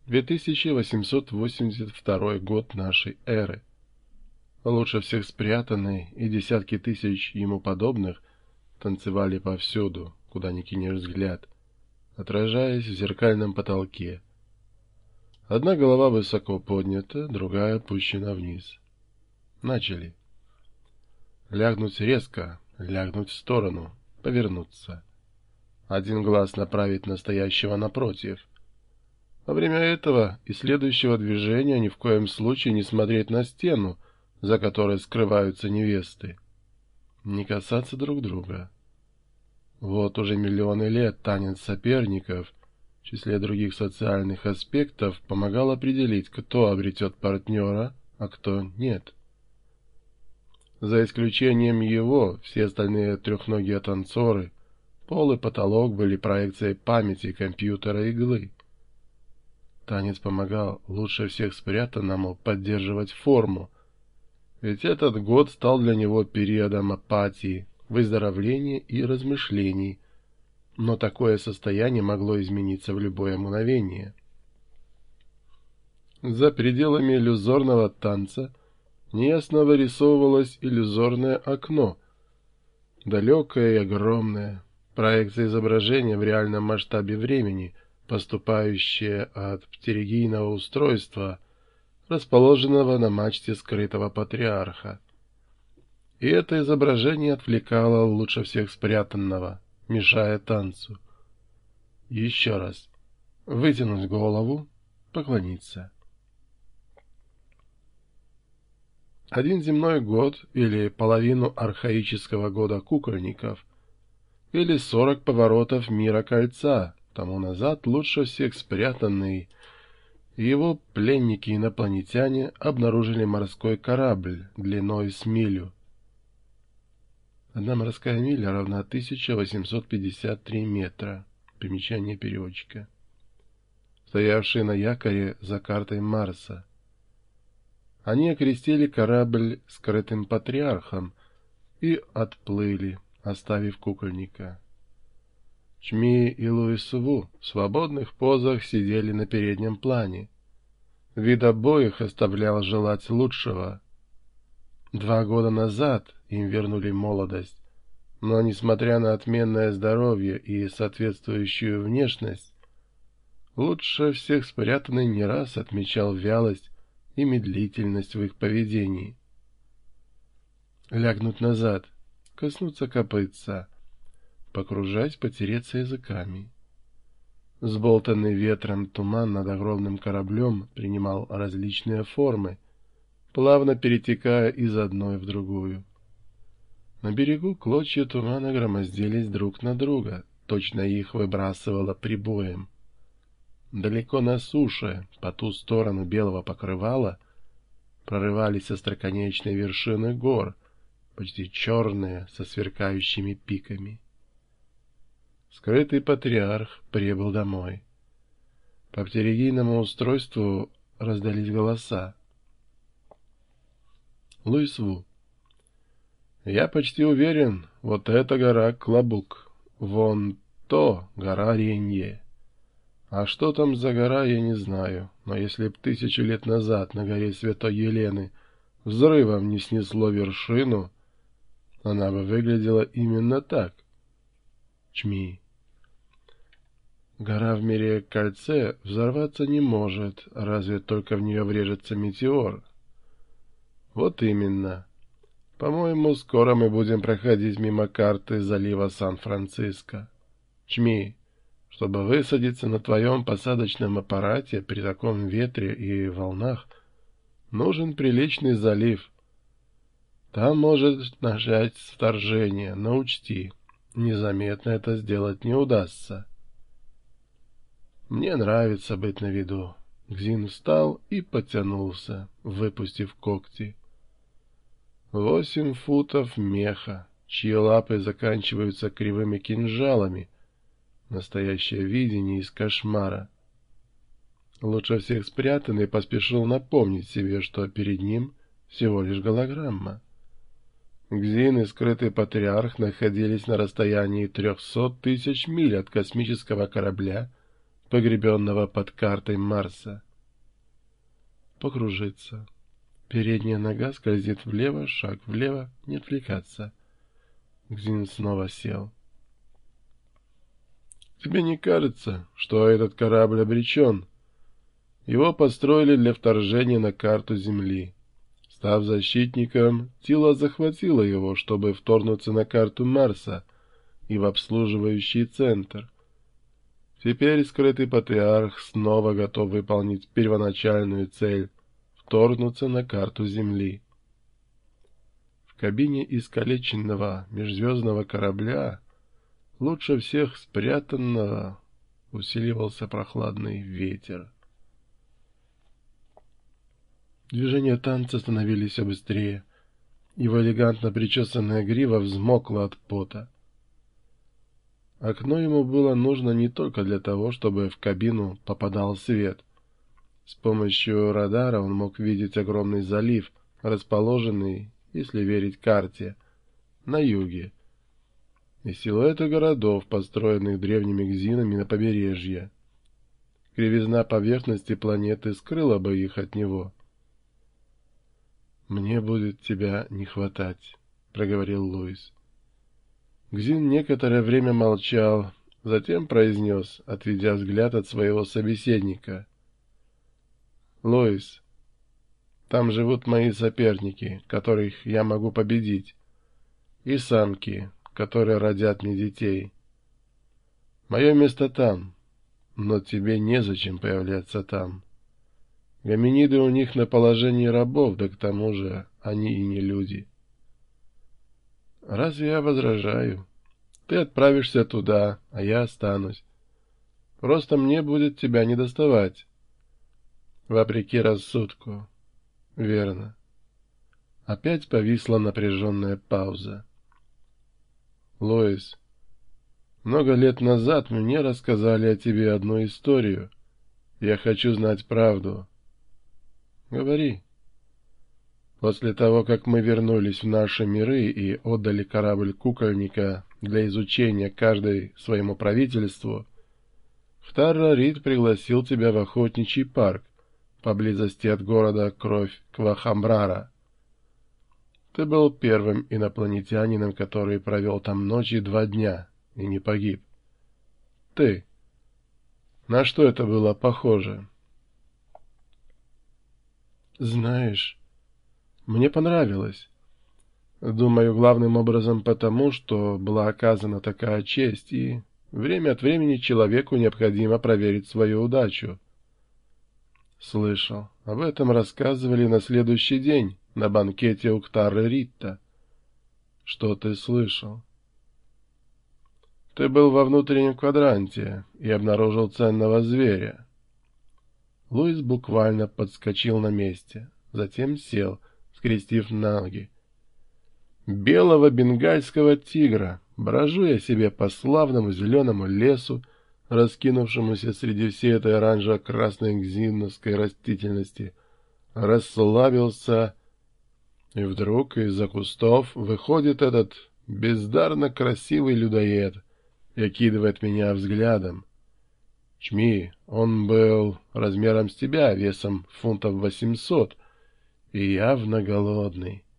2882 год нашей эры. Лучше всех спрятанный, и десятки тысяч ему подобных танцевали повсюду, куда ни кинешь взгляд, отражаясь в зеркальном потолке. Одна голова высоко поднята, другая опущена вниз. Начали. Лягнуть резко, лягнуть в сторону, повернуться. Один глаз направить на стоящего напротив. Во время этого и следующего движения ни в коем случае не смотреть на стену, за которой скрываются невесты. Не касаться друг друга. Вот уже миллионы лет танец соперников, в числе других социальных аспектов, помогал определить, кто обретет партнера, а кто нет. За исключением его, все остальные трехногие танцоры, пол и потолок были проекцией памяти компьютера иглы. Танец помогал лучше всех спрятанному поддерживать форму, ведь этот год стал для него периодом апатии, выздоровления и размышлений, но такое состояние могло измениться в любое мгновение. За пределами иллюзорного танца неясно вырисовывалось иллюзорное окно, далекое и огромное, проекция изображения в реальном масштабе времени, поступающее от птеригийного устройства, расположенного на мачте скрытого патриарха. И это изображение отвлекало лучше всех спрятанного, мешая танцу. Еще раз. Вытянуть голову, поклониться. Один земной год или половину архаического года кукольников, или 40 поворотов мира кольца, тому назад лучше всех спрятанный, и его пленники-инопланетяне обнаружили морской корабль длиной с милю. Одна морская миля равна 1853 метра. Примечание переводчика. Стоявший на якоре за картой Марса. Они окрестили корабль скрытым патриархом и отплыли, оставив кукольника. Чми и Луис Ву в свободных позах сидели на переднем плане. Вид обоих оставлял желать лучшего. 2 года назад им вернули молодость, но, несмотря на отменное здоровье и соответствующую внешность, лучше всех спрятанный не раз отмечал вялость и медлительность в их поведении. Лягнуть назад, коснуться копытца, покружать, потереться языками. Сболтанный ветром туман над огромным кораблем принимал различные формы, плавно перетекая из одной в другую. На берегу клочья тумана громоздились друг на друга, точно их выбрасывало прибоем. Далеко на суше, по ту сторону белого покрывала, прорывались остроконечные вершины гор, почти черные, со сверкающими пиками. Скрытый патриарх прибыл домой. По птеригийному устройству раздались голоса. Луис Ву. Я почти уверен, вот эта гора Клабук, вон то гора Ренье. А что там за гора, я не знаю, но если б 1000 лет назад на горе Святой Елены взрывом не снесло вершину, она бы выглядела именно так. Чми. Гора в мире кольце взорваться не может, разве только в нее врежется метеор. Вот именно. По-моему, скоро мы будем проходить мимо карты залива Сан-Франциско. Чми, чтобы высадиться на твоем посадочном аппарате при таком ветре и волнах, нужен приличный залив. Там может начать вторжение, но учти, незаметно это сделать не удастся. Мне нравится быть на виду. Гзин встал и потянулся, выпустив когти. 8 футов меха, чьи лапы заканчиваются кривыми кинжалами. Настоящее видение из кошмара. Лучше всех спрятанный поспешил напомнить себе, что перед ним всего лишь голограмма. Гзин и скрытый патриарх находились на расстоянии 300 000 миль от космического корабля, погребенного под картой Марса. Покружиться. Передняя нога скользит влево, шаг влево, не отвлекаться. Гзин снова сел. Тебе не кажется, что этот корабль обречен? Его построили для вторжения на карту Земли. Став защитником, Тила захватила его, чтобы вторгнуться на карту Марса и в обслуживающий центр. Теперь скрытый патриарх снова готов выполнить первоначальную цель — вторгнуться на карту Земли. В кабине искалеченного межзвездного корабля, лучше всех спрятанного, усиливался прохладный ветер. Движения танца становились все быстрее. Его элегантно причесанная грива взмокла от пота. Окно ему было нужно не только для того, чтобы в кабину попадал свет. С помощью радара он мог видеть огромный залив, расположенный, если верить карте, на юге, и силуэты городов, построенных древними гзинами на побережье. Кривизна поверхности планеты скрыла бы их от него. «Мне будет тебя не хватать», — проговорил Луис. Гзин некоторое время молчал, затем произнес, отведя взгляд от своего собеседника. «Луис, там живут мои соперники, которых я могу победить, и самки, которые родят мне детей. Мое место там, но тебе незачем появляться там. Гоминиды у них на положении рабов, да к тому же они и не люди». «Разве я возражаю? Ты отправишься туда, а я останусь. Просто мне будет тебя не доставать». «Вопреки рассудку». «Верно». Опять повисла напряженная пауза. «Лоис, много лет назад мне рассказали о тебе одну историю. Я хочу знать правду». «Говори». После того, как мы вернулись в наши миры и отдали корабль кукольника для изучения каждой своему правительству, Хтар-Рарит пригласил тебя в охотничий парк поблизости от города Кровь Квахамбрара. Ты был первым инопланетянином, который провел там ночи 2 дня и не погиб. Ты. На что это было похоже? Знаешь, мне понравилось. Думаю, главным образом потому, что была оказана такая честь, и время от времени человеку необходимо проверить свою удачу. Слышал. Об этом рассказывали на следующий день на банкете у Хтар-Раритта. Что ты слышал? Ты был во внутреннем квадранте и обнаружил ценного зверя. Луис буквально подскочил на месте, затем сел, скрестив ноги. Белого бенгальского тигра, брожу я себе по славному зеленому лесу, раскинувшемуся среди всей этой оранжево-красной гзиновской растительности, расслабился, и вдруг из-за кустов выходит этот бездарно красивый людоед и окидывает меня взглядом. Чми, он был размером с тебя, весом фунтов 800, и явно голодный.